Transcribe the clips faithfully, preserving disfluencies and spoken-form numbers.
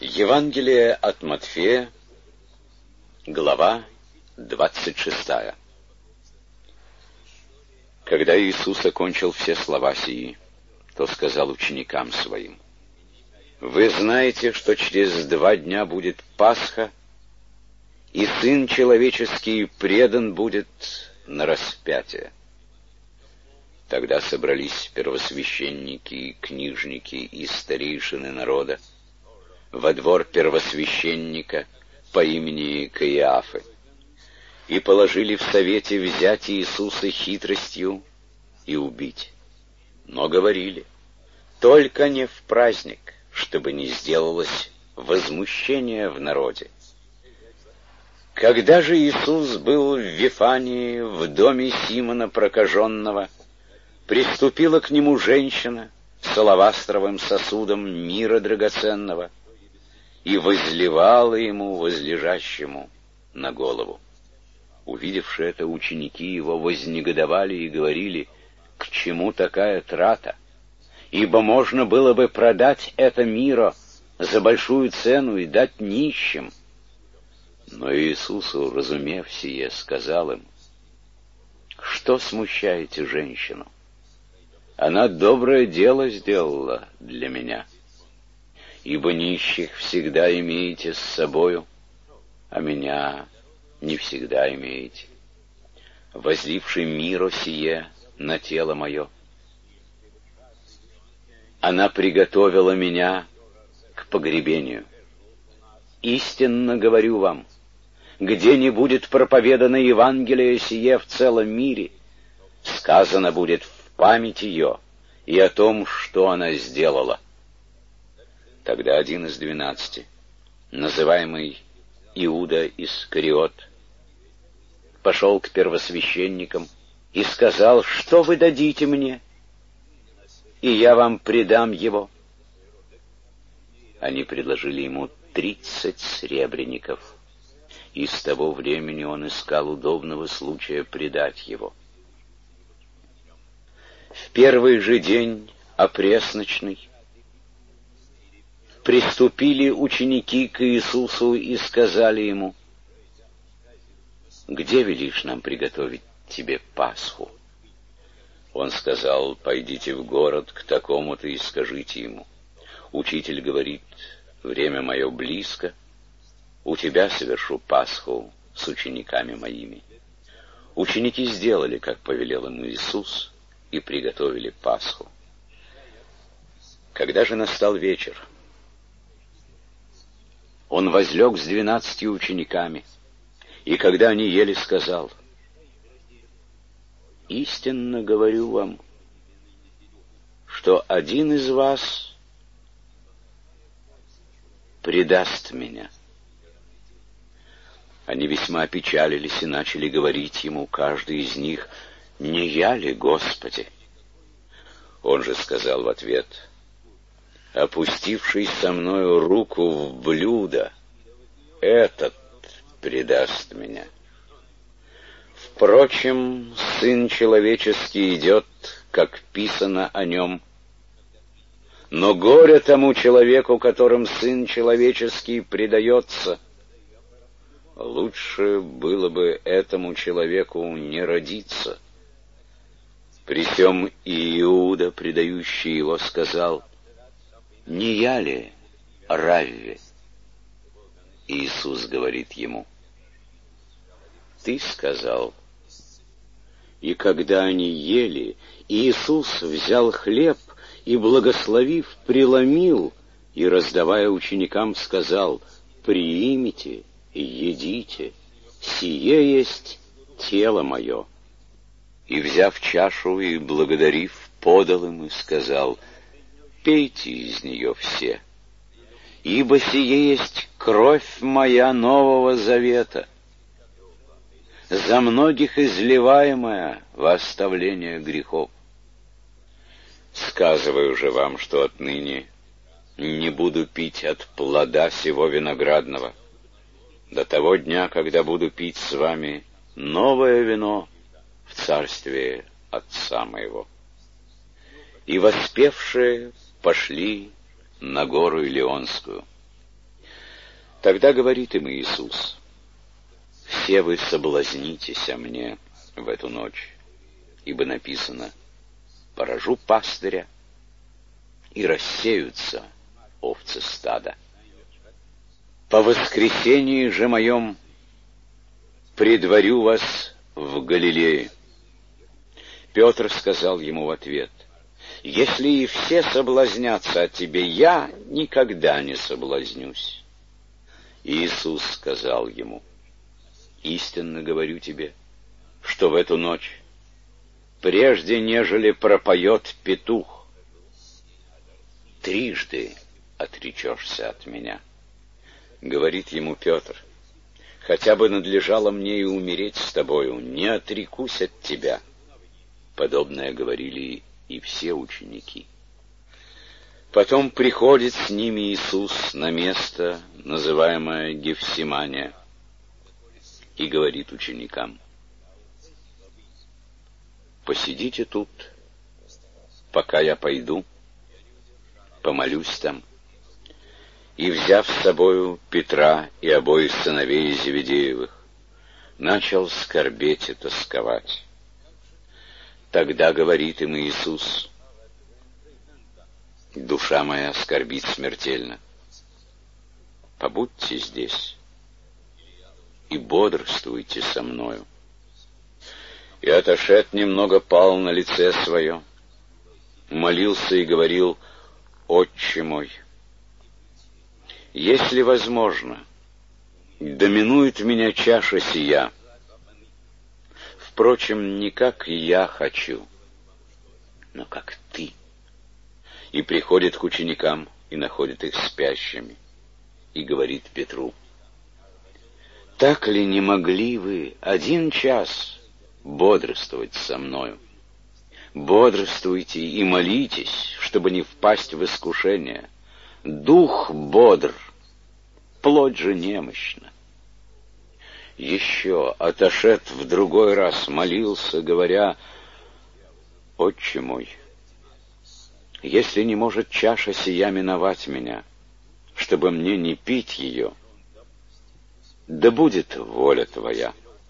Евангелие от Матфея, глава двадцать шестая. Когда Иисус окончил все слова сии, то сказал ученикам своим: «Вы знаете, что через два дня будет Пасха, и Сын Человеческий предан будет на распятие». Тогда собрались первосвященники, книжники и старейшины народа во двор первосвященника по имени Каиафы, и положили в совете взять Иисуса хитростью и убить. Но говорили: только не в праздник, чтобы не сделалось возмущение в народе. Когда же Иисус был в Вифании, в доме Симона прокаженного, приступила к нему женщина с алавастровым сосудом мира драгоценного и возливала ему, возлежащему, на голову. Увидевши это, ученики его вознегодовали и говорили: «К чему такая трата? Ибо можно было бы продать это миро за большую цену и дать нищим». Но Иисус, уразумев сие, сказал им: «Что смущаете женщину? Она доброе дело сделала для меня. Ибо нищих всегда имеете с собою, а меня не всегда имеете. Возливший миро сие на тело мое, она приготовила меня к погребению. Истинно говорю вам, где не будет проповедано Евангелие сие в целом мире, сказано будет в память ее и о том, что она сделала». Тогда один из двенадцати, называемый Иуда Искариот, пошел к первосвященникам и сказал: «Что вы дадите мне, и я вам предам его?» Они предложили ему тридцать сребреников, и с того времени он искал удобного случая предать его. В первый же день опресночный приступили ученики к Иисусу и сказали ему: «Где велишь нам приготовить тебе Пасху?» Он сказал: «Пойдите в город к такому-то и скажите ему: Учитель говорит, время мое близко, у тебя совершу Пасху с учениками моими». Ученики сделали, как повелел им Иисус, и приготовили Пасху. Когда же настал вечер, он возлег с двенадцатью учениками, и когда они ели, сказал: «Истинно говорю вам, что один из вас предаст меня». Они весьма опечалились и начали говорить ему, каждый из них: «Не я ли, Господи?» Он же сказал в ответ: «Опустивший со мною руку в блюдо, этот предаст меня. Впрочем, Сын Человеческий идет, как писано о нем. Но горе тому человеку, которым Сын Человеческий предается. Лучше было бы этому человеку не родиться». При сем и Иуда, предающий его, сказал: «Не я ли, Равви?» Иисус говорит ему: «Ты сказал». И когда они ели, Иисус взял хлеб и, благословив, преломил, и, раздавая ученикам, сказал: «Приимите и едите, сие есть тело мое». И, взяв чашу и благодарив, подал им и сказал: «Пейте из нее все, ибо сие есть кровь моя нового завета, за многих изливаемая во оставление грехов. Сказываю же вам, что отныне не буду пить от плода сего виноградного до того дня, когда буду пить с вами новое вино в царстве Отца моего». И воспевшие пошли на гору Илионскую. Тогда говорит им Иисус: «Все вы соблазнитесь о мне в эту ночь, ибо написано: поражу пастыря, и рассеются овцы стада. По воскресении же моем предварю вас в Галилее». Петр сказал ему в ответ: «Если и все соблазнятся о тебе, я никогда не соблазнюсь». Иисус сказал ему: «Истинно говорю тебе, что в эту ночь, прежде нежели пропоет петух, трижды отречешься от меня». Говорит ему Петр: «Хотя бы надлежало мне и умереть с тобою, не отрекусь от тебя». Подобное говорили и все ученики. Потом приходит с ними Иисус на место, называемое Гефсимания, и говорит ученикам: «Посидите тут, пока я пойду, помолюсь там». И, взяв с собою Петра и обоих сыновей Зеведеевых, начал скорбеть и тосковать. Тогда говорит им Иисус: «Душа моя скорбит смертельно. Побудьте здесь и бодрствуйте со мною». И, отошед немного, пал на лице свое, молился и говорил: «Отче мой, если возможно, доминует меня чаша сия. Впрочем, не как я хочу, но как ты». И приходит к ученикам и находит их спящими, и говорит Петру: «Так ли не могли вы один час бодрствовать со мною? Бодрствуйте и молитесь, чтобы не впасть в искушение. Дух бодр, плоть же немощна». Еще, отошед в другой раз, молился, говоря: «Отче мой, если не может чаша сия миновать меня, чтобы мне не пить ее, да будет воля Твоя».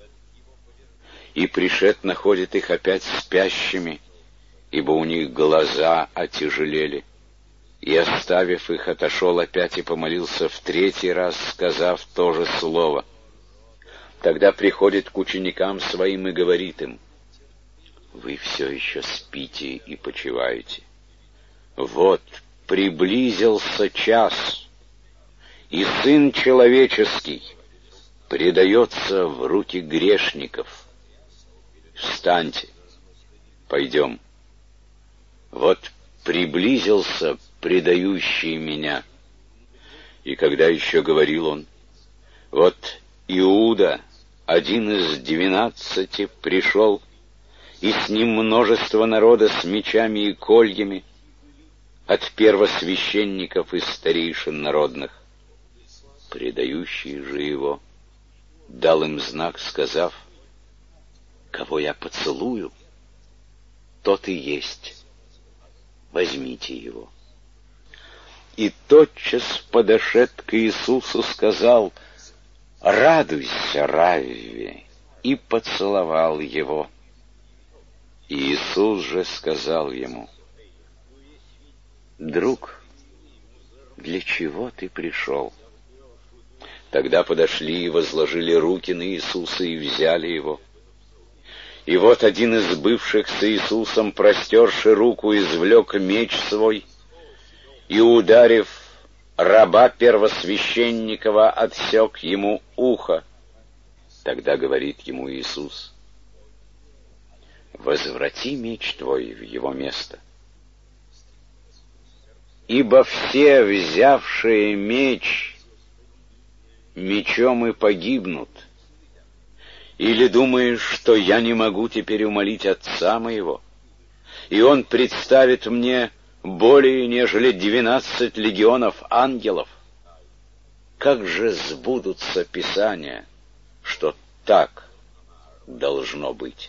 И пришед находит их опять спящими, ибо у них глаза отяжелели. И, оставив их, отошел опять и помолился в третий раз, сказав то же слово. Тогда приходит к ученикам своим и говорит им: «Вы все еще спите и почиваете. Вот приблизился час, и Сын Человеческий предается в руки грешников. Встаньте, пойдем. Вот приблизился предающий меня». И когда еще говорил он, вот Иуда, один из двенадцати, пришел, и с ним множество народа с мечами и кольями, от первосвященников и старейшин народных. Предающий же его дал им знак, сказав: «Кого я поцелую, тот и есть. Возьмите его». И тотчас, подошед к Иисусу, сказал: «Радуйся, Равви!» и поцеловал его. Иисус же сказал ему: «Друг, для чего ты пришел?» Тогда подошли и возложили руки на Иисуса и взяли его. И вот один из бывших с Иисусом, простерши руку, извлек меч свой и, ударив раба первосвященникова, отсек ему ухо. Тогда говорит ему Иисус: «Возврати меч твой в его место. Ибо все, взявшие меч, мечом и погибнут. Или думаешь, что я не могу теперь умолить Отца моего, и Он представит мне более, нежели двенадцать легионов ангелов? Как же сбудутся Писания, что так должно быть?»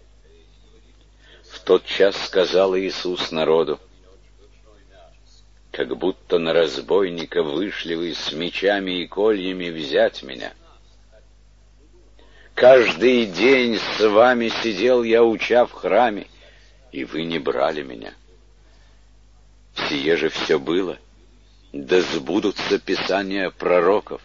В тот час сказал Иисус народу: как будто на разбойника вышли вы с мечами и кольями взять меня. Каждый день с вами сидел я, уча в храме, и вы не брали меня. Сие же все было, да сбудутся писания пророков.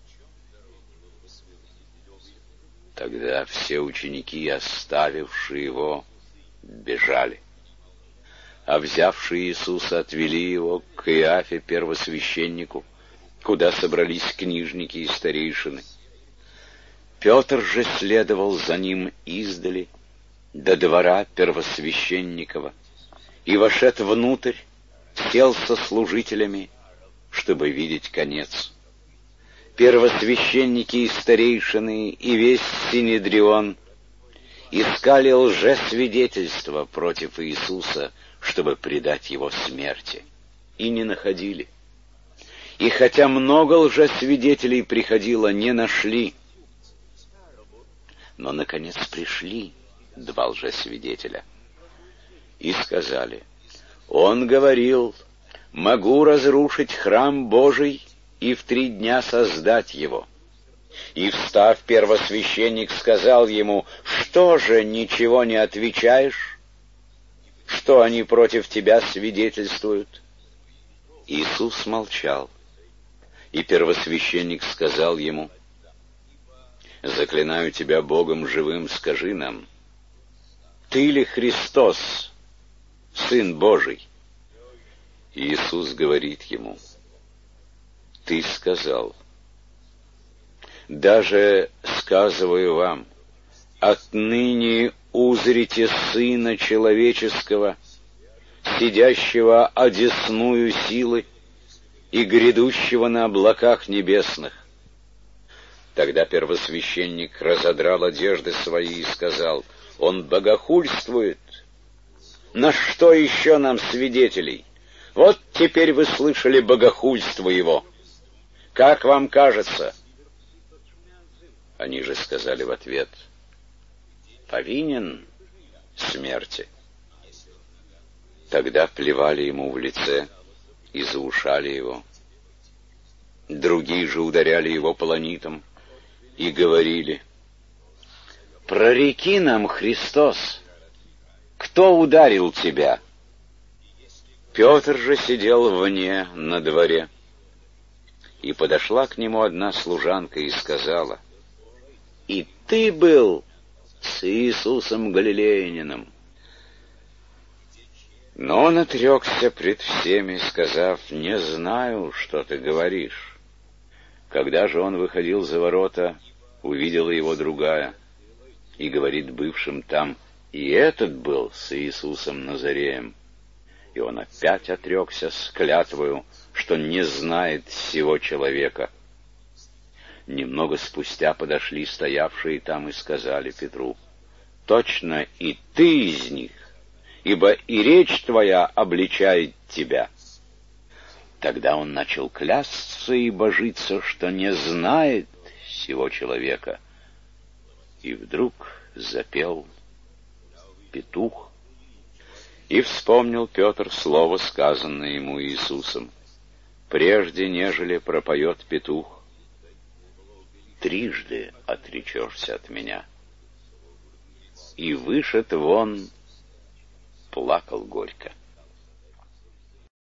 Тогда все ученики, оставившие его, бежали, а взявшие Иисуса отвели его к Иафе, первосвященнику, куда собрались книжники и старейшины. Петр же следовал за ним издали до двора первосвященникова и, вошед внутрь, сел со служителями, чтобы видеть конец. Первосвященники и старейшины и весь Синедрион искали лжесвидетельства против Иисуса, чтобы предать его смерти, и не находили. И хотя много лжесвидетелей приходило, не нашли. Но, наконец, пришли два лжесвидетеля и сказали: «Он говорил, могу разрушить храм Божий и в три дня создать его». И, встав, первосвященник сказал ему: «Что же, ничего не отвечаешь? Что они против тебя свидетельствуют?» Иисус молчал, и первосвященник сказал ему: «Заклинаю тебя Богом живым, скажи нам, ты ли Христос, Сын Божий?» Иисус говорит ему: «Ты сказал. Даже сказываю вам, отныне узрите Сына Человеческого, сидящего одесную силы и грядущего на облаках небесных». Тогда первосвященник разодрал одежды свои и сказал: «Он богохульствует. На что еще нам свидетелей? Вот теперь вы слышали богохульство его. Как вам кажется?» Они же сказали в ответ: «Повинен смерти». Тогда плевали ему в лице и заушали его. Другие же ударяли его полонитом и говорили: «Прореки нам, Христос, кто ударил тебя?» Петр же сидел вне на дворе, и подошла к нему одна служанка и сказала: «И ты был с Иисусом Галилеянином». Но он отрекся пред всеми, сказав: «Не знаю, что ты говоришь». Когда же он выходил за ворота, увидела его другая, и говорит бывшим там: «И этот был с Иисусом Назареем». И он опять отрекся с клятвою, что не знает сего человека. Немного спустя подошли стоявшие там и сказали Петру: «Точно и ты из них, ибо и речь твоя обличает тебя». Тогда он начал клясться и божиться, что не знает сего человека. И вдруг запел петух, и вспомнил Петр слово, сказанное ему Иисусом: «Прежде, нежели пропоет петух, трижды отречешься от меня». И вышед вон, плакал горько.